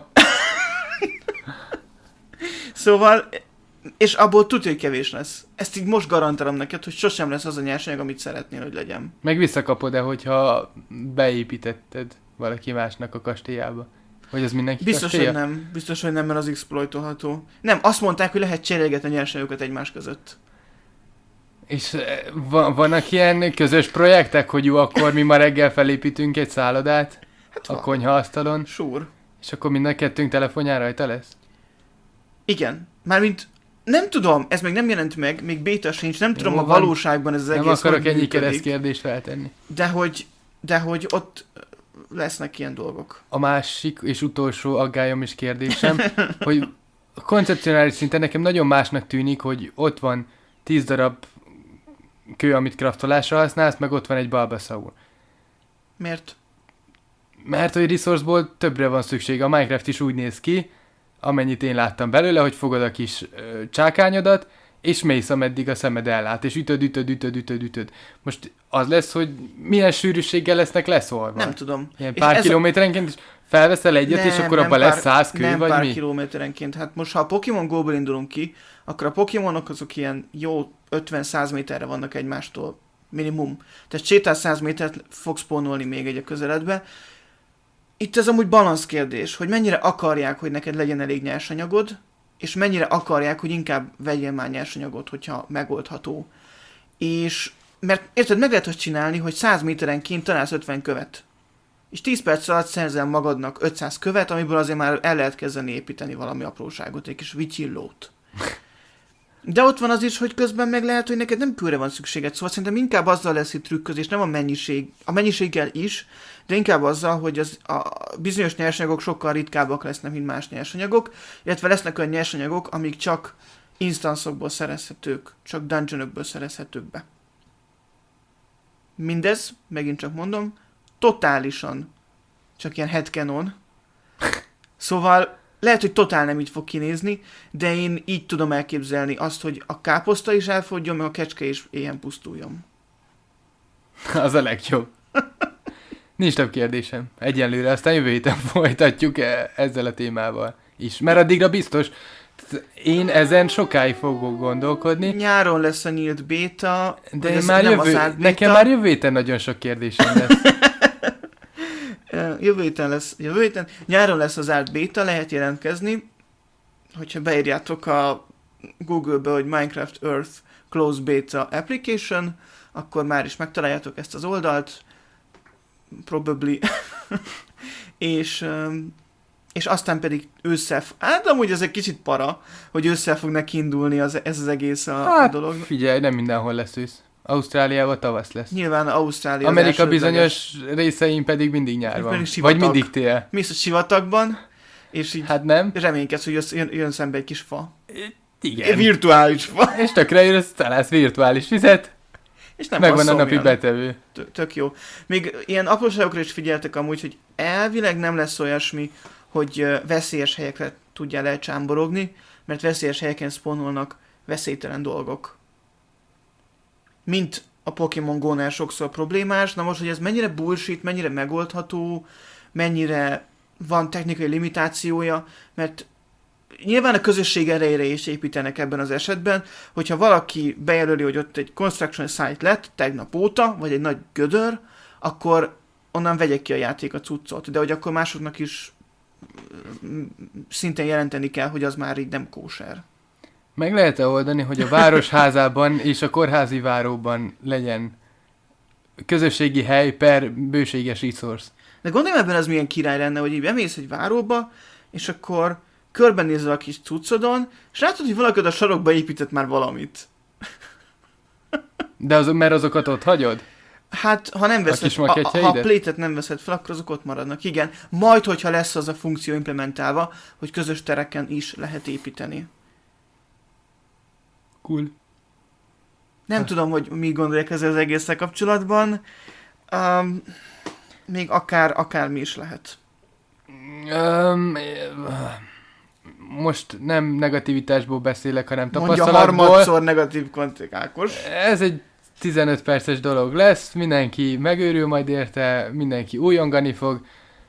Szóval, és abból tudja, hogy kevés lesz. Ezt így most garantálom neked, hogy sosem lesz az a nyersanyag, amit szeretnél, hogy legyen. Meg visszakapod-e, hogyha beépítetted valaki másnak a kastélyába? Hogy az mindenki Biztos, kastélya? hogy nem. Biztos, hogy nem, mert az exploitolható. Nem, azt mondták, hogy lehet cserélgetni a nyersanyagokat egymás között. És eh, van, vannak ilyen közös projektek, hogy jó, akkor mi ma reggel felépítünk egy szállodát Hát a van. konyhaasztalon, Sure. és akkor mind a kettőnk telefonján rajta lesz? Igen. Mármint nem tudom, ez még nem jelent meg, még béta sincs, nem tudom Jó, a van. valóságban ez az Nem egész akarok hogy ennyi működik. keresztkérdést feltenni. De hogy, de hogy ott lesznek ilyen dolgok. A másik és utolsó aggályom és kérdésem, hogy koncepcionális szinten nekem nagyon másnak tűnik, hogy ott van tíz darab kő, amit craftolásra használsz, meg ott van egy Bulbasaur. Miért? Mert hogy resourceból többre van szükség. A Minecraft is úgy néz ki, amennyit én láttam belőle, hogy fogod a kis ö, csákányodat, és mész, ameddig a szemed ellát, és ütöd, ütöd, ütöd, ütöd, ütöd. Most az lesz, hogy milyen sűrűséggel lesznek leszólva. Nem tudom. Ilyen pár kilométerenként is felveszel egyet, nem, és akkor abban lesz száz kő, nem vagy pár mi? kilométerenként. Hát most, ha a Pokémon Go-ból indulunk ki, akkor a Pokémonok azok ilyen jó ötven-száz méterre vannak egymástól. Minimum. Tehát sétálsz száz métert, fogsz spónolni még egy a közeledbe. Itt ez amúgy balansz kérdés, hogy mennyire akarják, hogy neked legyen elég nyersanyagod, és mennyire akarják, hogy inkább vegyél már nyersanyagot, hogyha megoldható. És, mert érted, meg lehet azt csinálni, hogy száz méterenként találsz ötven követ. És tíz perc alatt szerzel magadnak ötszáz követ, amiből azért már el lehet kezdeni építeni valami apróságot, egy kis vityillót. De ott van az is, hogy közben meg lehet, hogy neked nem kőre van szükséged, szóval szerintem inkább azzal lesz itt trükközés, nem a mennyiség, a mennyiséggel is, de inkább azzal, hogy az, a bizonyos nyersanyagok sokkal ritkábbak lesznek, mint más nyersanyagok, illetve lesznek olyan nyersanyagok, amik csak instanszokból szerezhetők, csak dungeonokból szerezhetők be. Mindez, megint csak mondom, totálisan csak ilyen headcanon. Szóval lehet, hogy totál nem így fog kinézni, de én így tudom elképzelni azt, hogy a káposzta is elfogjon, meg a kecske is éhen pusztuljon. Az a legjobb. Nincs több kérdésem. Egyenlőre, aztán jövő héten folytatjuk e- ezzel a témával is. Mert addigra biztos, én ezen sokáig fogok gondolkodni. Nyáron lesz a nyílt béta, de én már jövő, nekem már jövő héten nagyon sok kérdésem lesz. Jövő héten lesz, jövő héten, nyáron lesz az zárt béta, lehet jelentkezni, hogyha beírjátok a Google-be, hogy Minecraft Earth Close Beta Application, akkor már is megtaláljátok ezt az oldalt, probably, és, és aztán pedig ősszel, hát amúgy ez egy kicsit para, hogy ősszel fog neki indulni az, ez az egész a, hát, a dolog. Figyelj, nem mindenhol lesz ősz. Ausztráliában tavasz lesz. Nyilván Ausztrália Amerika bizonyos részein pedig mindig nyár van. Vagy mindig tél. Mész a sivatagban, és így hát nem. reménykedsz, hogy jön, jön szembe egy kis fa. Igen. Egy virtuális fa. És tökre jössz, találsz virtuális vizet, és nem megvan a napi betevő. Tök jó. Még ilyen apróságokra is figyeltek amúgy, hogy elvileg nem lesz olyasmi, hogy veszélyes helyekre tudjál elcsámborogni, mert veszélyes helyeken spawnolnak veszélytelen dolgok. Mint a Pokémon Go-nál sokszor problémás. Na most, hogy ez mennyire bullshit, mennyire megoldható, mennyire van technikai limitációja, mert nyilván a közösség erejére is építenek ebben az esetben, hogyha valaki bejelöli, hogy ott egy construction site lett tegnap óta, vagy egy nagy gödör, akkor onnan vegyek ki a játék a cuccot. De hogy akkor másoknak is szintén jelenteni kell, hogy az már így nem kóser. Meg lehet-e oldani, hogy a városházában és a kórházi váróban legyen közösségi hely per bőséges resource? De gondolj ebben az milyen király lenne, hogy így bemész egy váróba, és akkor körbenézel a kis cuccodon, és látod, hogy valaki a sarokba épített már valamit. De azok, mert azokat ott hagyod? Hát, ha nem veszed, a, a, ha a plate-et nem veszed fel, akkor azok ott maradnak. Igen, majd, hogyha lesz az a funkció implementálva, hogy közös tereken is lehet építeni. Cool. Nem ha. tudom, hogy mi gondolják ezzel az egésszel kapcsolatban. Um, még akár, akár mi is lehet. Um, most nem negativitásból beszélek, hanem tapasztalatból. Mondja harmadszor negatív konték, Ákos. Ez egy tizenöt perces dolog lesz, mindenki megőrül majd érte, mindenki újongani fog,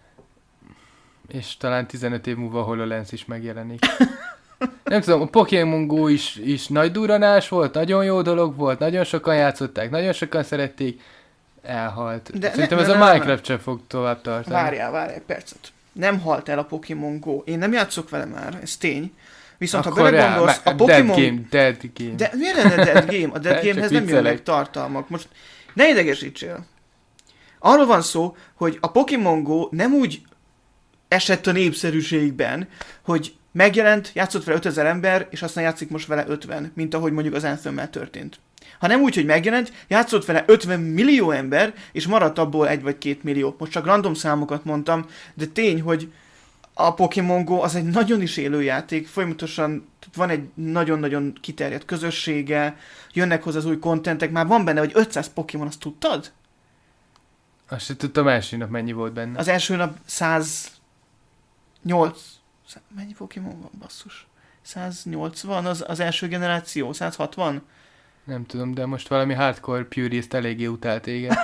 és talán tizenöt év múlva a HoloLens is megjelenik. Nem tudom, a Pokémon Go is, is nagy duranás volt, nagyon jó dolog volt, nagyon sokan játszották, nagyon sokan szerették, elhalt. De Szerintem ne, ez ne, a Minecraft sem fog tovább tartani. Várjál, várjál, egy percet. Nem halt el a Pokémon Go. Én nem játszok vele már, ez tény. Viszont akkor ha belegondolsz, a Pokémon... Dead game, dead game. De miért lenne dead game? A dead gamehez nem jönnek tartalmak. Most ne idegesítsél. Arról van szó, hogy a Pokémon Go nem úgy esett a népszerűségben, hogy megjelent, játszott vele ötezer ember, és aztán játszik most vele ötven, mint ahogy mondjuk az Anthem-mel történt. Ha nem úgy, hogy megjelent, játszott vele ötven millió ember, és maradt abból egy vagy két millió. Most csak random számokat mondtam, de tény, hogy a Pokémon Go az egy nagyon is élő játék, folyamatosan van egy nagyon-nagyon kiterjedt közössége, jönnek hozzá az új kontentek, már van benne, hogy ötszáz Pokémon, azt tudtad? Azt sem tudtam, első nap mennyi volt benne. Az első nap száznyolc Mennyi Pokémon van, basszus? száznyolcvan az, az első generáció? száz hatvan? Nem tudom, de most valami hardcore purist eléggé utált téged.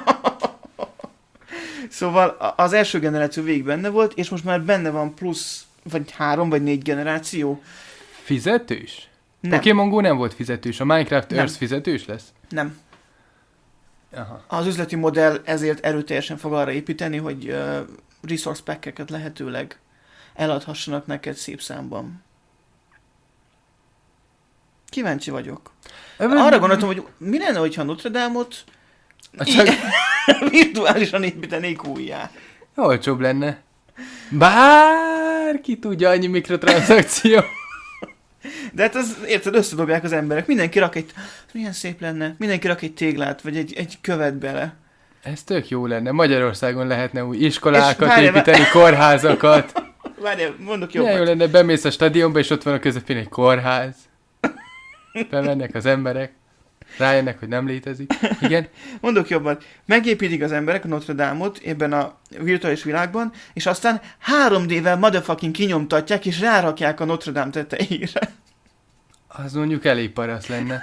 Szóval az első generáció végig benne volt, és most már benne van plusz, vagy három, vagy négy generáció. Fizetős? Nem. Pokémon Go nem volt fizetős, a Minecraft Nem. Earth fizetős lesz? Nem. Aha. Az üzleti modell ezért erőteljesen fog arra építeni, hogy uh, resource pack-eket lehetőleg eladhassanak neked szép számban. Kíváncsi vagyok. Arra gondoltam, hogy mi lenne, hogyha Notre Dame-ot Csak virtuálisan építenék újjá. olcsóbb lenne. Bárki tudja, annyi mikrotranszakció. De hát az, érted, összedobják az emberek. Mindenki rak egy... Milyen szép lenne. Mindenki rak egy téglát, vagy egy, egy követ bele. Ez tök jó lenne. Magyarországon lehetne új iskolákat És várjál, építeni, kórházakat. Várjál, mondok Milyen jó jobbat. lenne, bemész a stadionba, és ott van a közepén egy kórház. Bemennek az emberek. Rájönnek, hogy nem létezik. Igen? Mondok jobban. Megépítik az emberek a Notre Dame-ot ebben a virtuális világban, és aztán három dé-vel motherfucking kinyomtatják, és rárakják a Notre Dame tetejére. Az mondjuk elég parasz lenne.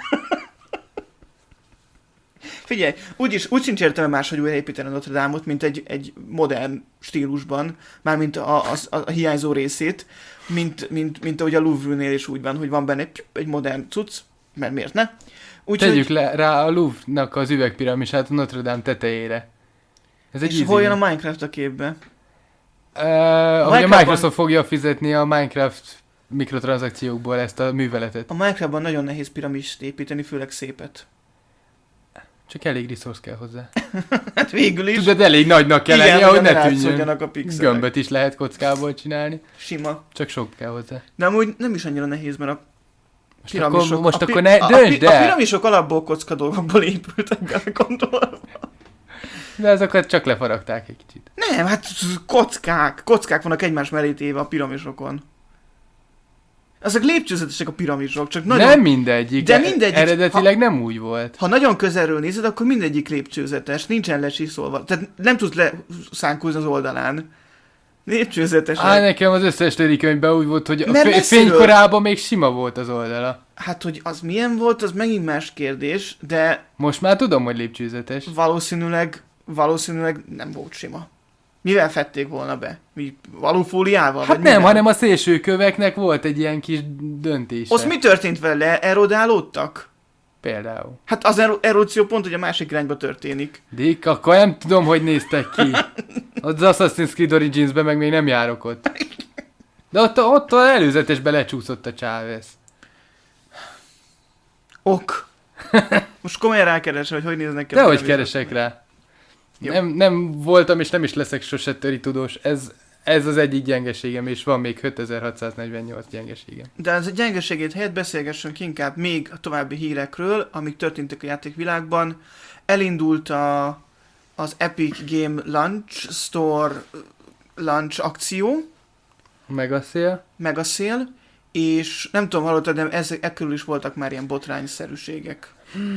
Figyelj, úgyis, úgy sincs értelme máshogy újraépíteni a Notre Dame-ot, mint egy, egy modern stílusban, mármint a, a, a hiányzó részét, mint, mint, mint ahogy a Louvre-nél is úgy van, hogy van benne egy, egy modern cucc, mert miért ne? Úgy, Tegyük hogy, le rá a Louvre-nak az üvegpiramisát a Notre Dame tetejére. Ez egy és easy hol jön win. a Minecraft a képbe? Uh, a Minecraftban- Microsoft fogja fizetni a Minecraft mikrotranszakciókból ezt a műveletet. A Minecraftban nagyon nehéz piramist építeni, főleg szépet. Csak elég resource kell hozzá. Hát végül is. Tudod, elég nagynak kell lennie, igen, hogy hogy ne tűnjön. látszódjanak a pixelek. Gömböt is lehet kockából csinálni, Sima. csak sok kell hozzá. De amúgy nem is annyira nehéz, mert a Most piramisok... akkor, most a pi- akkor ne a, döntsd a, a el! piramisok alapból kocka dolgokból épültek bele, gondolom. De azokat csak lefaragták egy kicsit. Nem, hát kockák. Kockák vannak egymás mellé téve a piramisokon. Azok lépcsőzetesek a piramisok, csak nagyon... Nem mindegyik. De mindegyik- Eredetileg ha- nem úgy volt. Ha nagyon közelről nézed, akkor mindegyik lépcsőzetes, nincsen lesiszolva. Tehát nem tudsz leszánkózni az oldalán. Lépcsőzetesek. Á, nekem az összes könyvben úgy volt, hogy a Mert fé- messziről- fénykorában még sima volt az oldala. Hát, hogy az milyen volt, az megint más kérdés, de Most már tudom, hogy lépcsőzetes. valószínűleg, valószínűleg nem volt sima. Mivel fették volna be? Mi, alufóliával? Hát vagy nem, mivel? hanem a szélső köveknek volt egy ilyen kis döntése. Ott mi történt vele? Erodálódtak? Például. Hát az ero- eróció pont, hogy a másik irányba történik. Dick, akkor nem tudom, hogy néztek ki. Az Assassin's Creed Origins-ben meg még nem járok ott. De ott, ott az előzetesbe lecsúszott a Chávez. Ok. Most komolyan rákeresel, hogy hogy néznek ki. a De hogy piramisok. keresek rá? Jó. Nem, nem voltam és nem is leszek sose töri tudós. Ez, ez az egyik gyengeségem, és van még ötezer-hatszáznegyvennyolc gyengeségem. De az a gyengeségét helyett beszélgessünk inkább még a további hírekről, amik történtek a játékvilágban. Elindult a, az Epic Game Launch Store launch akció, Megaszél. megaszél, és nem tudom, hallottad, de ezek, ekkörül is voltak már ilyen botrányszerűségek.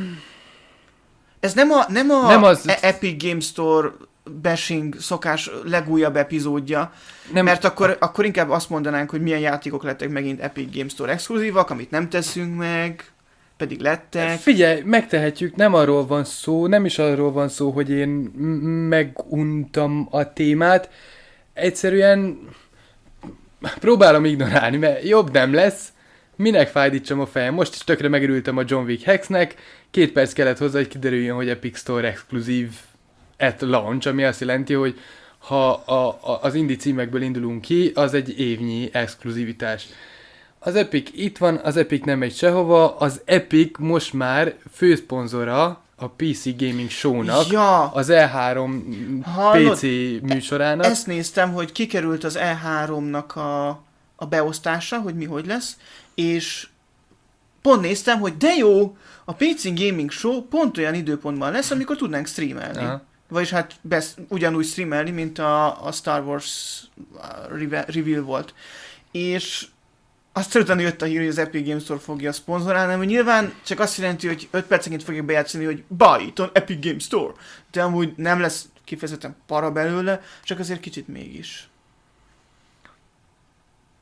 Ez nem a, nem a Nem az- E- Epic Game Store bashing szokás legújabb epizódja, Nem, mert akkor, akkor inkább azt mondanánk, hogy milyen játékok lettek megint Epic Game Store exkluzívak, amit nem teszünk meg, pedig lettek. Figyelj, megtehetjük, nem arról van szó, nem is arról van szó, hogy én m- meguntam a témát. Egyszerűen próbálom ignorálni, mert jobb nem lesz. Minek fájdítsam a fejem? Most is tökre megörültem a John Wick Hexnek. Két perc kellett hozzá, hogy kiderüljön, hogy Epic Store exkluzív at launch, ami azt jelenti, hogy ha a, a, az indie címekből indulunk ki, az egy évnyi exkluzivitás. Az Epic itt van, az Epic nem megy sehova, az Epic most már főszponzora a pé cé Gaming Show-nak, Ja, az E három Hallod? pé cé műsorának. ezt néztem, hogy kikerült az E háromnak a, a beosztása, hogy mi hogy lesz, és pont néztem, hogy de jó, a pé cé Gaming Show pont olyan időpontban lesz, amikor tudnánk streamelni. Aha. Vagyis hát besz, ugyanúgy streamelni, mint a, a Star Wars uh, reveal volt. És aztán utána jött a hír, hogy az Epic Games Store fogja szponzorálni, ami nyilván csak azt jelenti, hogy öt percenként fogja bejátszani, hogy buy it on Epic Games Store. De amúgy nem lesz kifejezetten para belőle, csak azért kicsit mégis.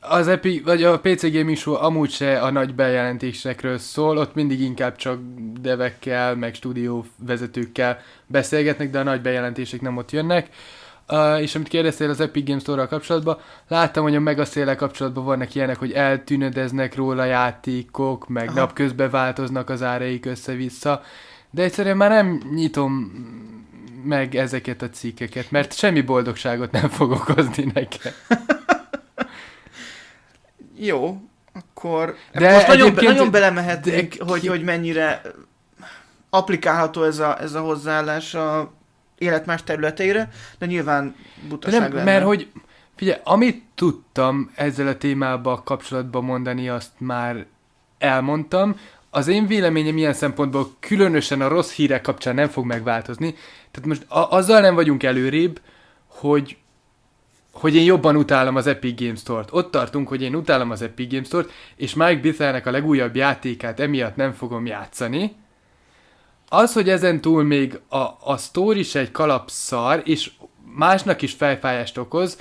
az Epic, vagy a pé cé Gaming Show amúgy se a nagy bejelentésekről szól, ott mindig inkább csak devekkel, meg stúdióvezetőkkel beszélgetnek, de a nagy bejelentések nem ott jönnek. Uh, és amit kérdeztél az Epic Games Store-ral kapcsolatban, láttam, hogy a Megasale-el kapcsolatban vannak ilyenek, hogy eltűnödeznek róla játékok, meg Aha. napközben változnak az áraik össze-vissza, de egyszerűen már nem nyitom meg ezeket a cikkeket, mert semmi boldogságot nem fog okozni nekem. Jó, akkor de most nagyon, be, nagyon belemehetnénk, de, hogy, ki... hogy mennyire applikálható ez a, ez a hozzáállás a élet más területeire, de nyilván butaság nem, lenne. Mert hogy, figyelj, amit tudtam ezzel a témával kapcsolatban mondani, azt már elmondtam. Az én véleményem ilyen szempontból különösen a rossz hírek kapcsán nem fog megváltozni. Tehát most a- azzal nem vagyunk előrébb, hogy hogy én jobban utálom az Epic Games Store-t. Ott tartunk, hogy én utálom az Epic Games Store-t, és Mike Bithellnek a legújabb játékát emiatt nem fogom játszani. Az, hogy ezen túl még a, a sztor is egy kalapszar, és másnak is fejfájást okoz,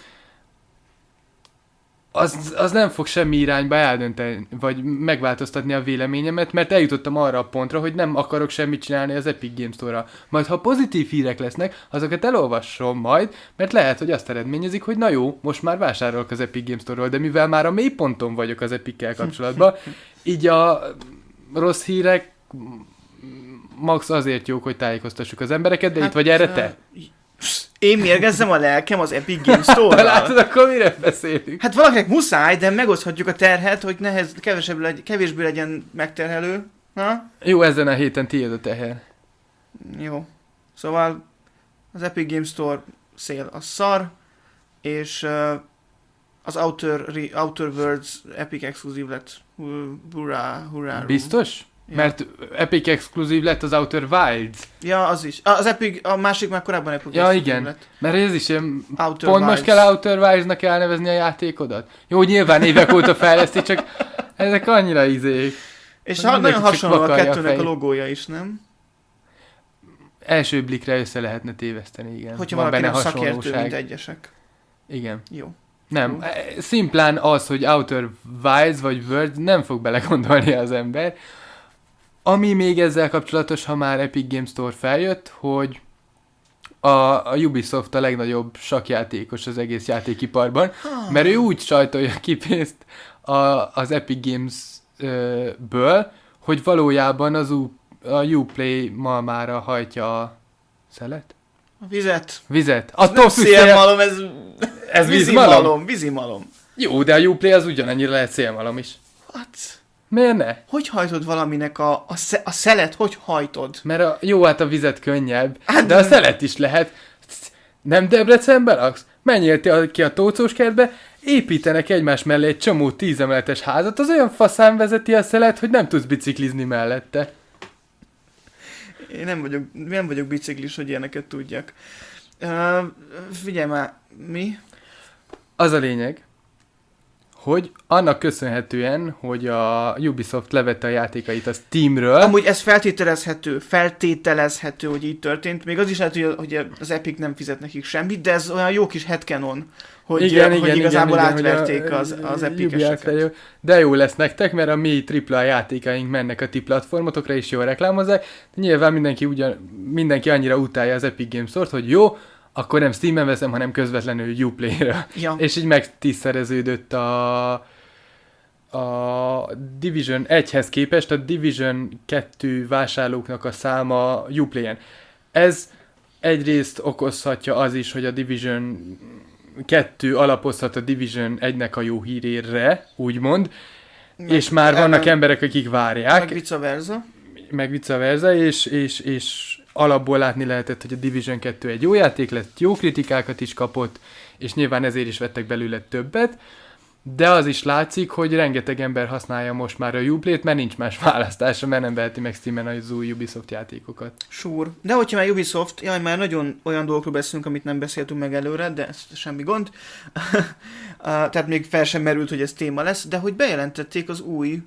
az, az nem fog semmi irányba eldönteni, vagy megváltoztatni a véleményemet, mert eljutottam arra a pontra, hogy nem akarok semmit csinálni az Epic Games Store-ra. Majd ha pozitív hírek lesznek, azokat elolvasom majd, mert lehet, hogy azt eredményezik, hogy na jó, most már vásárolok az Epic Games Store-ról, de mivel már a mélyponton vagyok az Epic-kel kapcsolatban, így a rossz hírek max azért jók, hogy tájékoztassuk az embereket, de hát, itt vagy erre te? Én mérgezzem a lelkem az Epic Games Store-ra. Látod, akkor mire beszélünk? Hát valakinek muszáj, de megoszthatjuk a terhet, hogy nehez, kevesebb legy, kevésbé legyen megterhelő. Ha? Jó, ezen a héten tiéd a teher. Jó. Szóval az Epic Games Store szél a szar, és uh, az Outer, Re, Outer Worlds Epic exkluzív lett. Hurrá, hurrá. Biztos? Ja. Mert Epic exkluzív lett az Outer Wilds. Ja, az is. Az Epic, a másik már korábban Epic ja, exkluzív igen. lett. Mert ez is ilyen... Outer pont Wilds. most kell Outer Wilds-nak elnevezni a játékodat? Jó, nyilván évek óta fejleszti, csak ezek annyira izék. És ha nagyon hasonló a kettőnek a, a logója is, nem? Első blikre össze lehetne téveszteni, igen. Hogyha valaki nem szakértő, mint egyesek. Igen. Jó. Nem, Jó. szimplán az, hogy Outer Wilds vagy World nem fog belegondolni az ember. Ami még ezzel kapcsolatos, ha már Epic Games Store feljött, hogy a, a Ubisoft a legnagyobb sakkjátékos az egész játékiparban, ah. mert ő úgy sajtolja ki pénzt a, az Epic Games-ből, hogy valójában az U, a Uplay malmára hajtja a szelet? A vizet. Vizet. Ez nem szélmalom, ez, ez vízimalom. Vízimalom, vízimalom. Jó, de a Uplay az ugyanannyira lehet szélmalom is. What? Miért ne? Hogy hajtod valaminek a, a, sze, a szelet, hogy hajtod? Mert a, jó, hát a vizet könnyebb, hát, de a szelet is lehet. Nem Debrecenben laksz? Menjél ki a Tócós kertbe, építenek egymás mellé egy csomó tízemeletes házat, az olyan faszán vezeti a szelet, hogy nem tudsz biciklizni mellette. Én nem vagyok, nem vagyok biciklis, hogy ilyeneket tudjak. Uh, figyelj már, mi? Az a lényeg, hogy annak köszönhetően, hogy a Ubisoft levette a játékait a Steamről. Amúgy ez feltételezhető, feltételezhető, hogy így történt. Még az is lehet, hogy az Epic nem fizet nekik semmit, de ez olyan jó kis headcanon, hogy, igen, hogy igen, igazából igen, átverték a, az, az Epic-eseket. De jó lesz nektek, mert a mi tripla játékaink mennek a ti platformotokra, és jól reklámozzák. Nyilván mindenki, ugyan, mindenki annyira utálja az Epic Games Store-t, hogy jó, akkor nem Steam-en veszem, hanem közvetlenül Uplay-re. Ja. És így megtízszereződött a, a Division egyhez képest a Division kettő vásárlóknak a száma Uplay-en. Ez egyrészt okozhatja az is, hogy a Division kettő alapozhat a Division egynek a jó hírére, úgymond, meg, és már vannak meg, emberek, akik várják. Meg vice versa. Meg vice versa, és, és, és alapból látni lehetett, hogy a Division kettő egy jó játék lett, jó kritikákat is kapott, és nyilván ezért is vettek belőle többet, de az is látszik, hogy rengeteg ember használja most már a Uplayt, mert nincs más választása, mert nem veheti meg Steamen az új Ubisoft játékokat. Sure. De hogyha már Ubisoft, jaj, már nagyon olyan dolgokról beszélünk, amit nem beszéltünk meg előre, de ez semmi gond. Tehát még fel sem merült, hogy ez téma lesz, de hogy bejelentették az új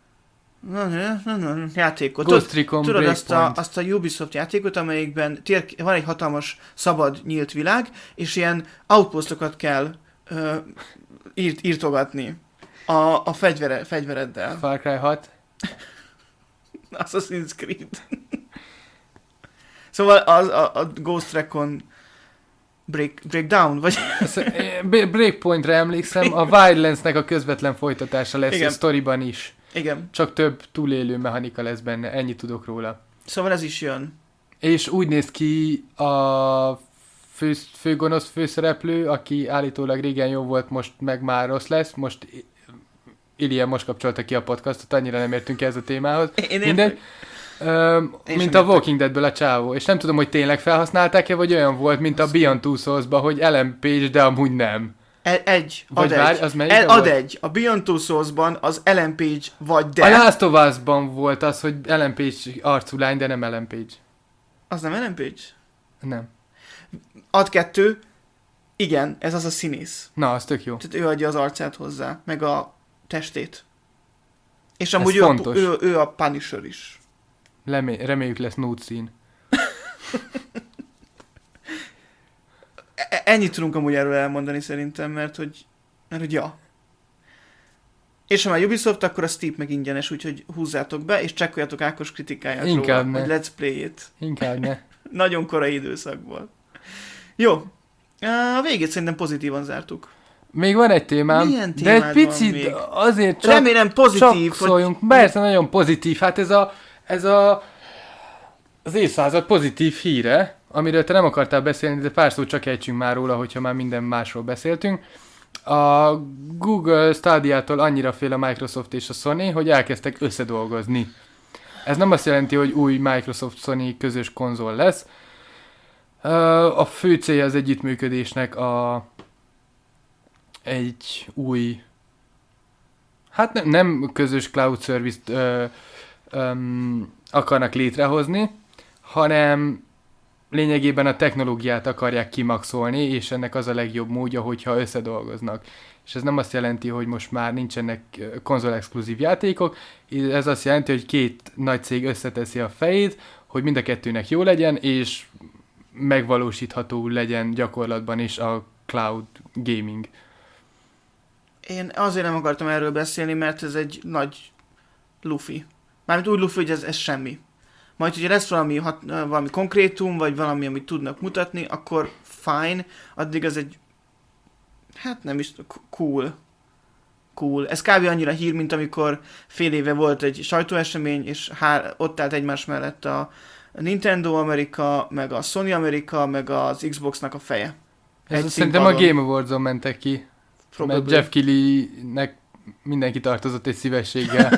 játékot. Ghost Recon Tudod azt a, azt a Ubisoft játékot, amelyikben tér, van egy hatalmas, szabad, nyílt világ, és ilyen outpostokat kell uh, írt, írtogatni. A, a fegyvere, fegyvereddel. Far Cry hat. Assassin's Creed. Szóval az, a, a Ghost Recon break, Breakdown, vagy... Breakpointra emlékszem, a Wildlands-nek a közvetlen folytatása lesz. Igen. A sztoriban is. Igen. Csak több túlélő mechanika lesz benne, ennyit tudok róla. Szóval ez is jön. És úgy néz ki a fő, főgonosz főszereplő, aki állítólag régen jó volt, most meg már rossz lesz. Most Ilya most kapcsolta ki a podcastot, annyira nem értünk ez a témához. Én Mindegy. Öm, mint a Walking Deadből a csávó. És nem tudom, hogy tényleg felhasználták-e, vagy olyan volt, mint a Beyond Two Souls-ba, hogy Ellen Page, de amúgy nem. Egy, vagy ad várj, egy. Az El, ad egy. A Beyond Two Souls-ban az Ellen Page vagy de. A Last of Us-ban volt az, hogy Ellen Page arcú lány, de nem Ellen Page. Az nem Ellen Page? Nem. Ad kettő. Igen, ez az a színész. Na, az tök jó. Tehát ő adja az arcát hozzá, meg a testét. És amúgy ő a, ő, ő a Punisher is. Lemé- reméljük lesz nude szín. Ennyit tudunk amúgy erről elmondani szerintem, mert hogy, mert hogy ja. És ha már Ubisoft, akkor a Steep meg ingyenes, úgyhogy húzzátok be, és csekkoljatok Ákos kritikáját inkább róla, ne. hogy let's play-it. Inkább ne. Nagyon korai időszakból. Jó. A végét szerintem pozitívan zártuk. Még van egy témám, milyen de egy picit azért csak, remélem pozitív, csak szóljunk. Hogy... Persze, nagyon pozitív. Hát ez a, ez a az évszázad pozitív híre, amiről te nem akartál beszélni, de pár szót csak ejtsünk már róla, hogyha már minden másról beszéltünk. A Google Stadia-tól annyira fél a Microsoft és a Sony, hogy elkezdtek összedolgozni. Ez nem azt jelenti, hogy új Microsoft-Sony közös konzol lesz. A fő célja az együttműködésnek a egy új, hát nem, nem közös cloud service-t ö, öm, akarnak létrehozni, hanem lényegében a technológiát akarják kimaxolni, és ennek az a legjobb módja, hogyha összedolgoznak. És ez nem azt jelenti, hogy most már nincsenek konzol-exkluzív játékok, ez azt jelenti, hogy két nagy cég összeteszi a fejét, hogy mind a kettőnek jó legyen, és megvalósítható legyen gyakorlatban is a cloud gaming. Én azért nem akartam erről beszélni, mert ez egy nagy lufi. Mármint úgy lufi, hogy ez, ez semmi. Majd, hogyha lesz valami, hat, valami konkrétum, vagy valami, amit tudnak mutatni, akkor fine, addig ez egy, hát nem is, cool. Cool. Ez kb. Annyira hír, mint amikor fél éve volt egy sajtóesemény, és hár, ott állt egymás mellett a Nintendo Amerika, meg a Sony Amerika, meg az Xboxnak a feje. Ez szerintem a Game Awards-on mentek ki. Probably. Mert Jeff Keighley-nek mindenki tartozott egy szívességgel.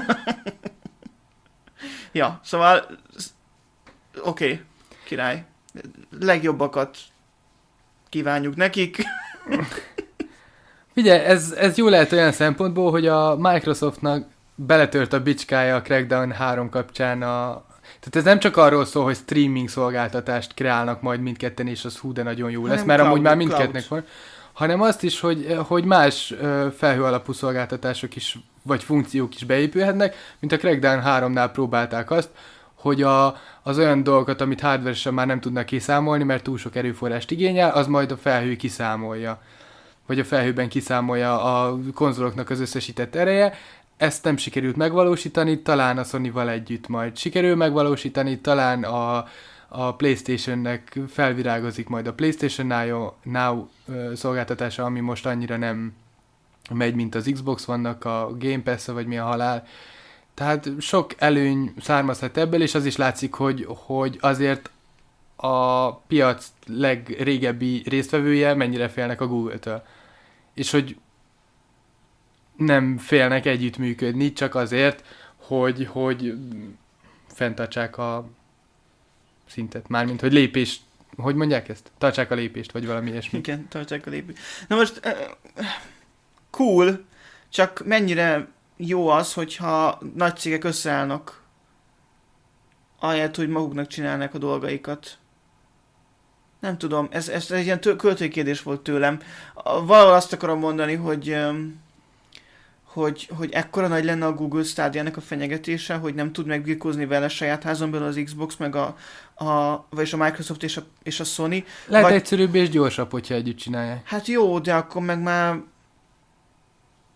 Ja, szóval oké, okay, király. Legjobbakat kívánjuk nekik. Figyelj, ez, ez jó lehet olyan szempontból, hogy a Microsoftnak beletört a bicskája a Crackdown három kapcsán a... Tehát ez nem csak arról szól, hogy streaming szolgáltatást kreálnak majd mindketten, és az hú, de nagyon jó lesz, mert cloud, amúgy már mindkettnek van, hanem azt is, hogy, hogy más felhő alapú szolgáltatások is, vagy funkciók is beépülhetnek, mint a Crackdown háromnál próbálták azt, hogy a, az olyan dolgokat, amit hardware-sen már nem tudnak kiszámolni, mert túl sok erőforrást igényel, az majd a felhő kiszámolja. Vagy a felhőben kiszámolja a konzoloknak az összesített ereje. Ezt nem sikerült megvalósítani, talán a Sony-val együtt majd sikerül megvalósítani, talán a, a PlayStation-nek felvirágozik majd a PlayStation Now, Now szolgáltatása, ami most annyira nem megy, mint az Xbox, vannak a Game Pass-a, vagy mi a halál. Tehát sok előny származhat ebből, és az is látszik, hogy, hogy azért a piac legrégebbi résztvevője mennyire félnek a Google-től. És hogy nem félnek együttműködni, csak azért, hogy, hogy fenntartsák a szintet. Mármint, hogy lépést, hogy mondják ezt? Tartsák a lépést, vagy valami ilyesmi. Igen, tartsák a lépést. Na most, uh, cool, csak mennyire jó az, hogyha nagy cégek összeállnak, ahelyett, hogy maguknak csinálnak a dolgaikat. Nem tudom, ez, ez egy ilyen tő, költői kérdés volt tőlem. Valahol azt akarom mondani, hogy, hogy, hogy ekkora nagy lenne a Google Stadia-nek a fenyegetése, hogy nem tud megbirkózni vele saját házon belül az Xbox, meg a, a, vagyis a Microsoft és a, és a Sony. Lehet vagy, egyszerűbb és gyorsabb, hogyha együtt csinálják. Hát jó, de akkor meg már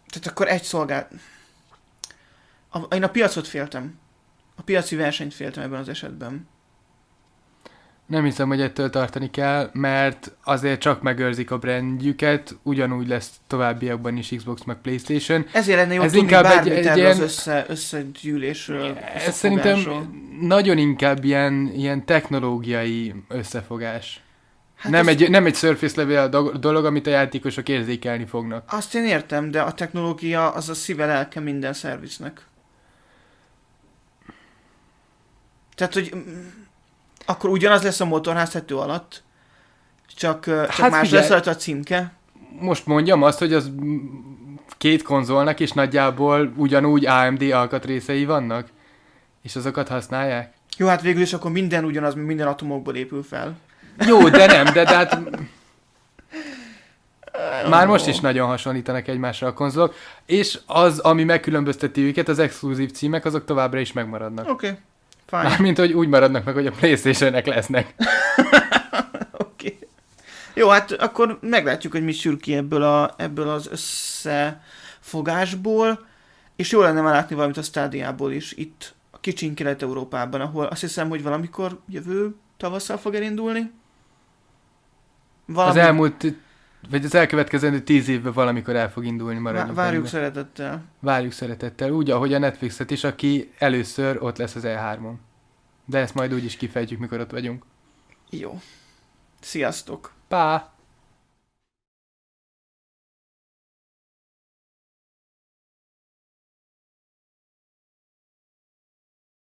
Tehát akkor egy szolgált... A, én a piacot féltem. A piaci versenyt féltem ebben az esetben. Nem hiszem, hogy ettől tartani kell, mert azért csak megőrzik a brandjüket, ugyanúgy lesz továbbiakban is Xbox meg PlayStation. Ezért lenne jó ez tudni inkább bármit egy, egy erről ilyen... az össze, összegyűlésről, Ez szerintem nagyon inkább ilyen, ilyen technológiai összefogás. Hát nem, az... egy, nem egy surface level dolog, amit a játékosok érzékelni fognak. Azt én értem, de a technológia az a szíve lelke minden szerviznek. Tehát, hogy akkor ugyanaz lesz a motorháztető alatt, csak, csak hát más figyelj, lesz rajta a címke. Most mondjam azt, hogy az két konzolnak is nagyjából ugyanúgy á em dé alkatrészei vannak, és azokat használják. Jó, hát végül is akkor minden ugyanaz, minden atomokból épül fel. Jó, de nem, de, de hát... Már most is nagyon hasonlítanak egymásra a konzolok, és az, ami megkülönbözteti őket, az exkluzív címek, azok továbbra is megmaradnak. Oké, okay, fine. Mármint, hogy úgy maradnak meg, hogy a PlayStation-nek lesznek. Oké. Okay. Jó, hát akkor meglátjuk, hogy mi sül ki ebből, a, ebből az összefogásból, és jó lenne már látni valamit a Stadiából is, itt a kicsin Kelet-Európában, ahol azt hiszem, hogy valamikor jövő tavasszal fog elindulni. Valami... Az elmúlt, vagy az elkövetkezendő tíz évben valamikor el fog indulni, maradjunk. Várjuk benne. szeretettel. Várjuk szeretettel, úgy, ahogy a Netflixet is, aki először ott lesz az E hármon. De ezt majd úgy is kifejtjük, mikor ott vagyunk. Jó. Sziasztok! Pá!